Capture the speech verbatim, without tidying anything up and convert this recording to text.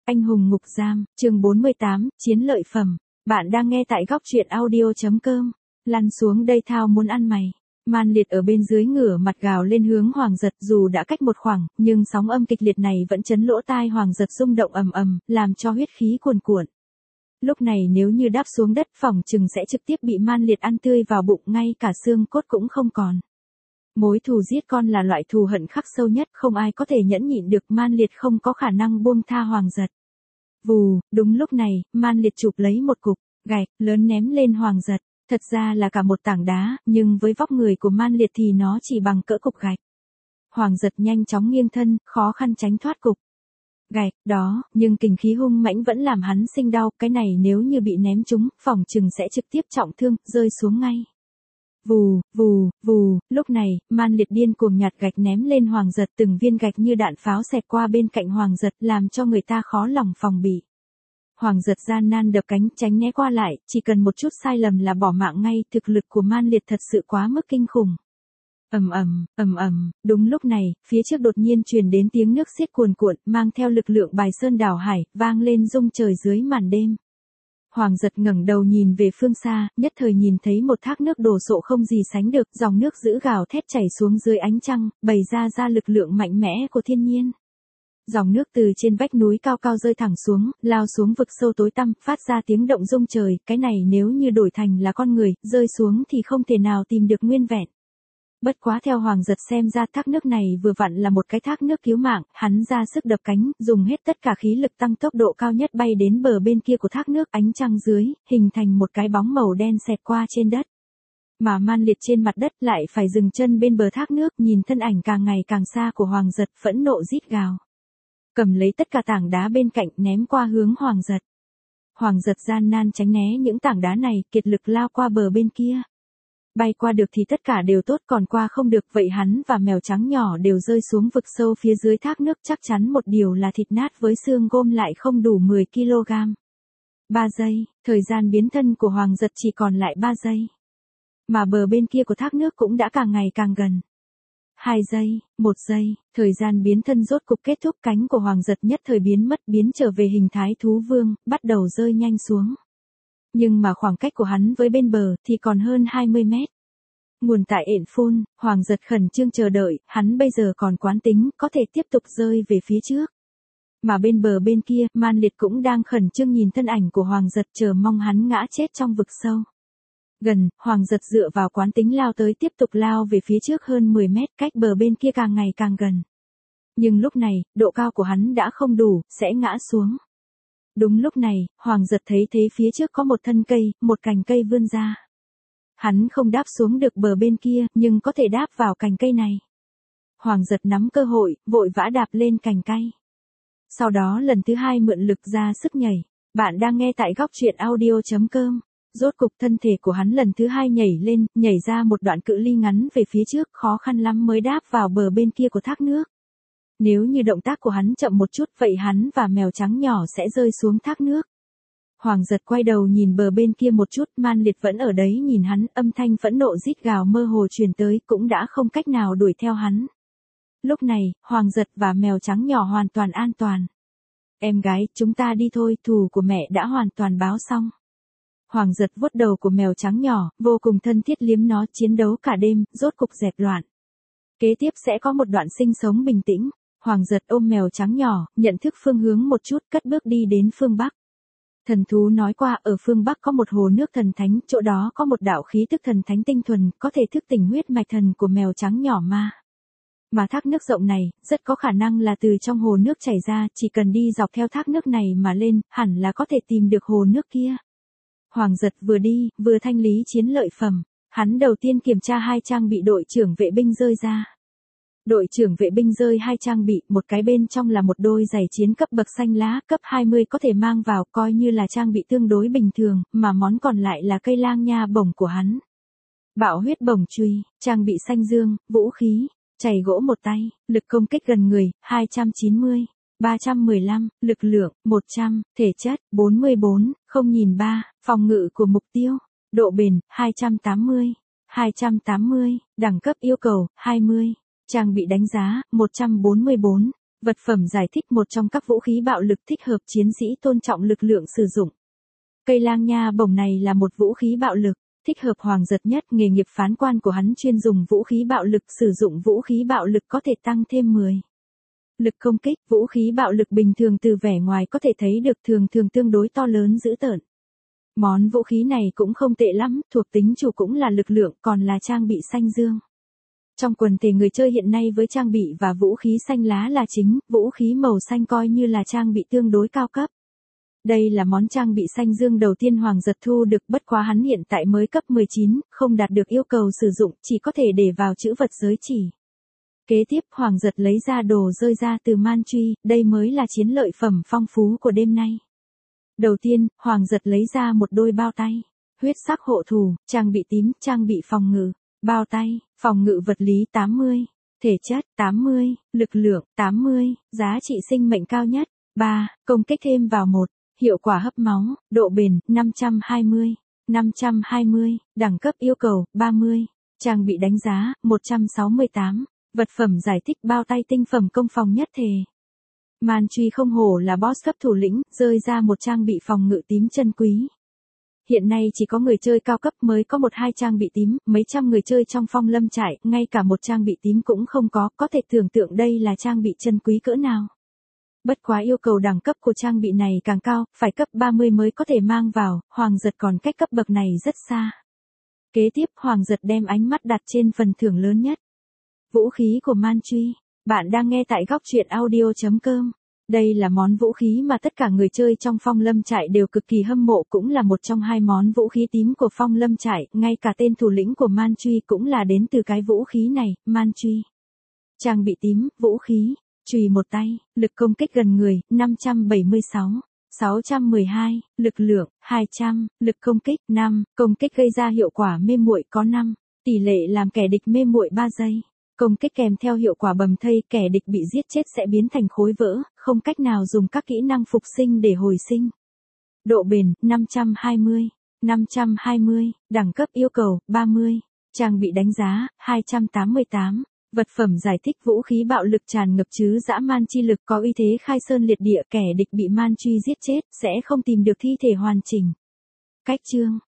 Anh hùng ngục giam, chương bốn mươi tám, chiến lợi phẩm. Bạn đang nghe tại góc truyện audio chấm com. Lăn xuống đây thao muốn ăn mày. Man Liệt ở bên dưới ngửa mặt gào lên hướng Hoàng Giật, dù đã cách một khoảng, nhưng sóng âm kịch liệt này vẫn chấn lỗ tai Hoàng Giật rung động ầm ầm, làm cho huyết khí cuồn cuộn. Lúc này nếu như đáp xuống đất, phỏng chừng sẽ trực tiếp bị Man Liệt ăn tươi vào bụng, ngay cả xương cốt cũng không còn. Mối thù giết con là loại thù hận khắc sâu nhất, không ai có thể nhẫn nhịn được, Man Liệt không có khả năng buông tha Hoàng Giật. Vù, đúng lúc này, Man Liệt chụp lấy một cục gạch lớn ném lên Hoàng Giật, thật ra là cả một tảng đá, nhưng với vóc người của Man Liệt thì nó chỉ bằng cỡ cục gạch. Hoàng Giật nhanh chóng nghiêng thân, khó khăn tránh thoát cục gạch đó, nhưng kình khí hung mãnh vẫn làm hắn sinh đau, cái này nếu như bị ném trúng, phỏng chừng sẽ trực tiếp trọng thương, rơi xuống ngay. Vù, vù, vù, lúc này, Man Liệt điên cuồng nhặt gạch ném lên Hoàng Giật, từng viên gạch như đạn pháo xẹt qua bên cạnh Hoàng Giật, làm cho người ta khó lòng phòng bị. Hoàng Giật gian nan đập cánh, tránh né qua lại, chỉ cần một chút sai lầm là bỏ mạng ngay, thực lực của Man Liệt thật sự quá mức kinh khủng. Ầm ầm, ầm ầm, đúng lúc này, phía trước đột nhiên truyền đến tiếng nước xiết cuồn cuộn, mang theo lực lượng bài sơn đảo hải, vang lên rung trời dưới màn đêm. Hoàng Giật ngẩng đầu nhìn về phương xa, nhất thời nhìn thấy một thác nước đổ sộ không gì sánh được, dòng nước dữ gào thét chảy xuống dưới ánh trăng, bày ra ra lực lượng mạnh mẽ của thiên nhiên. Dòng nước từ trên vách núi cao cao rơi thẳng xuống, lao xuống vực sâu tối tăm, phát ra tiếng động rung trời, cái này nếu như đổi thành là con người, rơi xuống thì không thể nào tìm được nguyên vẹn. Bất quá theo Hoàng Giật xem ra thác nước này vừa vặn là một cái thác nước cứu mạng, hắn ra sức đập cánh, dùng hết tất cả khí lực tăng tốc độ cao nhất bay đến bờ bên kia của thác nước, ánh trăng dưới, hình thành một cái bóng màu đen xẹt qua trên đất. Mà Man Liệt trên mặt đất lại phải dừng chân bên bờ thác nước, nhìn thân ảnh càng ngày càng xa của Hoàng Giật, phẫn nộ rít gào. Cầm lấy tất cả tảng đá bên cạnh ném qua hướng Hoàng Giật. Hoàng Giật gian nan tránh né những tảng đá này, kiệt lực lao qua bờ bên kia. Bay qua được thì tất cả đều tốt, còn qua không được, vậy hắn và mèo trắng nhỏ đều rơi xuống vực sâu phía dưới thác nước, chắc chắn một điều là thịt nát với xương gôm lại không đủ mười ki lô gam. ba giây, thời gian biến thân của Hoàng Giật chỉ còn lại ba giây. Mà bờ bên kia của thác nước cũng đã càng ngày càng gần. hai giây, một giây, thời gian biến thân rốt cục kết thúc, cánh của Hoàng Giật nhất thời biến mất, biến trở về hình thái thú vương, bắt đầu rơi nhanh xuống. Nhưng mà khoảng cách của hắn với bên bờ thì còn hơn hai mươi mét. Nguồn tại ện phun, Hoàng Giật khẩn trương chờ đợi, hắn bây giờ còn quán tính, có thể tiếp tục rơi về phía trước. Mà bên bờ bên kia, Man Liệt cũng đang khẩn trương nhìn thân ảnh của Hoàng Giật, chờ mong hắn ngã chết trong vực sâu. Gần, Hoàng Giật dựa vào quán tính lao tới, tiếp tục lao về phía trước hơn mười mét, cách bờ bên kia càng ngày càng gần. Nhưng lúc này, độ cao của hắn đã không đủ, sẽ ngã xuống. Đúng lúc này, Hoàng Giật thấy thế phía trước có một thân cây, một cành cây vươn ra. Hắn không đáp xuống được bờ bên kia, nhưng có thể đáp vào cành cây này. Hoàng Giật nắm cơ hội, vội vã đạp lên cành cây. Sau đó lần thứ hai mượn lực ra sức nhảy. Bạn đang nghe tại góc truyện audio chấm com. Rốt cục thân thể của hắn lần thứ hai nhảy lên, nhảy ra một đoạn cự ly ngắn về phía trước, khó khăn lắm mới đáp vào bờ bên kia của thác nước. Nếu như động tác của hắn chậm một chút, vậy hắn và mèo trắng nhỏ sẽ rơi xuống thác nước. Hoàng Giật quay đầu nhìn bờ bên kia một chút, Man Liệt vẫn ở đấy nhìn hắn, âm thanh phẫn nộ rít gào mơ hồ truyền tới, cũng đã không cách nào đuổi theo hắn. Lúc này, Hoàng Giật và mèo trắng nhỏ hoàn toàn an toàn. Em gái, chúng ta đi thôi, thù của mẹ đã hoàn toàn báo xong. Hoàng Giật vuốt đầu của mèo trắng nhỏ, vô cùng thân thiết liếm nó, chiến đấu cả đêm, rốt cục dẹp loạn. Kế tiếp sẽ có một đoạn sinh sống bình tĩnh. Hoàng Giật ôm mèo trắng nhỏ, nhận thức phương hướng một chút, cất bước đi đến phương Bắc. Thần thú nói qua, ở phương Bắc có một hồ nước thần thánh, chỗ đó có một đạo khí tức thần thánh tinh thuần, có thể thức tỉnh huyết mạch thần của mèo trắng nhỏ ma. Mà thác nước rộng này, rất có khả năng là từ trong hồ nước chảy ra, chỉ cần đi dọc theo thác nước này mà lên, hẳn là có thể tìm được hồ nước kia. Hoàng Giật vừa đi, vừa thanh lý chiến lợi phẩm. Hắn đầu tiên kiểm tra hai trang bị đội trưởng vệ binh rơi ra. Đội trưởng vệ binh rơi hai trang bị, một cái bên trong là một đôi giày chiến cấp bậc xanh lá, cấp hai mươi có thể mang vào, coi như là trang bị tương đối bình thường, mà món còn lại là cây lang nha bổng của hắn. Bạo huyết bổng chùy, trang bị xanh dương, vũ khí, chày gỗ một tay, lực công kích gần người, hai trăm chín mươi, ba trăm mười lăm, lực lượng, một trăm, thể chất, bốn mươi bốn, không nhìn ba, phòng ngự của mục tiêu, độ bền, hai trăm tám mươi, hai trăm tám mươi, đẳng cấp yêu cầu, hai mươi. Trang bị đánh giá, một trăm bốn mươi bốn. Vật phẩm giải thích một trong các vũ khí bạo lực thích hợp chiến sĩ tôn trọng lực lượng sử dụng. Cây lang nha bổng này là một vũ khí bạo lực, thích hợp Hoàng Giật nhất. Nghề nghiệp phán quan của hắn chuyên dùng vũ khí bạo lực, sử dụng vũ khí bạo lực có thể tăng thêm mười. Lực công kích. Vũ khí bạo lực bình thường từ vẻ ngoài có thể thấy được thường thường tương đối to lớn dữ tợn. Món vũ khí này cũng không tệ lắm, thuộc tính chủ cũng là lực lượng, còn là trang bị xanh dương. Trong quần thể người chơi hiện nay với trang bị và vũ khí xanh lá là chính, vũ khí màu xanh coi như là trang bị tương đối cao cấp. Đây là món trang bị xanh dương đầu tiên Hoàng Giật thu được, bất quá hắn hiện tại mới cấp mười chín, không đạt được yêu cầu sử dụng, chỉ có thể để vào chữ vật giới chỉ. Kế tiếp Hoàng Giật lấy ra đồ rơi ra từ man truy, đây mới là chiến lợi phẩm phong phú của đêm nay. Đầu tiên, Hoàng Giật lấy ra một đôi bao tay. Huyết sắc hộ thủ, trang bị tím, trang bị phòng ngự. Bao tay, phòng ngự vật lý tám mươi, thể chất tám mươi, lực lượng tám mươi, giá trị sinh mệnh cao nhất ba, công kích thêm vào một, hiệu quả hấp máu, độ bền năm trăm hai mươi, năm trăm hai mươi, đẳng cấp yêu cầu ba mươi, trang bị đánh giá một trăm sáu mươi tám, vật phẩm giải thích bao tay tinh phẩm công phòng nhất thể. Man truy không hổ là boss cấp thủ lĩnh, rơi ra một trang bị phòng ngự tím chân quý. Hiện nay chỉ có người chơi cao cấp mới có một hai trang bị tím, mấy trăm người chơi trong Phong Lâm trại, ngay cả một trang bị tím cũng không có, có thể tưởng tượng đây là trang bị chân quý cỡ nào. Bất quá yêu cầu đẳng cấp của trang bị này càng cao, phải cấp ba mươi mới có thể mang vào, Hoàng Giật còn cách cấp bậc này rất xa. Kế tiếp Hoàng Giật đem ánh mắt đặt trên phần thưởng lớn nhất. Vũ khí của man truy. Bạn đang nghe tại góc truyện audio chấm com. Đây là món vũ khí mà tất cả người chơi trong Phong Lâm trại đều cực kỳ hâm mộ, cũng là một trong hai món vũ khí tím của Phong Lâm trại, ngay cả tên thủ lĩnh của man truy cũng là đến từ cái vũ khí này, man truy. Trang bị tím, vũ khí, chùy một tay, lực công kích gần người, năm trăm bảy mươi sáu, sáu trăm mười hai, lực lượng, hai trăm, lực công kích, năm, công kích gây ra hiệu quả mê muội có năm, tỷ lệ làm kẻ địch mê muội ba giây. Công kích kèm theo hiệu quả bầm thây, kẻ địch bị giết chết sẽ biến thành khối vỡ, không cách nào dùng các kỹ năng phục sinh để hồi sinh. Độ bền, năm trăm hai mươi, năm trăm hai mươi, đẳng cấp yêu cầu, ba mươi, trang bị đánh giá, hai trăm tám mươi tám, vật phẩm giải thích vũ khí bạo lực tràn ngập chứ dã man chi lực có uy thế khai sơn liệt địa, kẻ địch bị man truy giết chết, sẽ không tìm được thi thể hoàn chỉnh. Cách chương,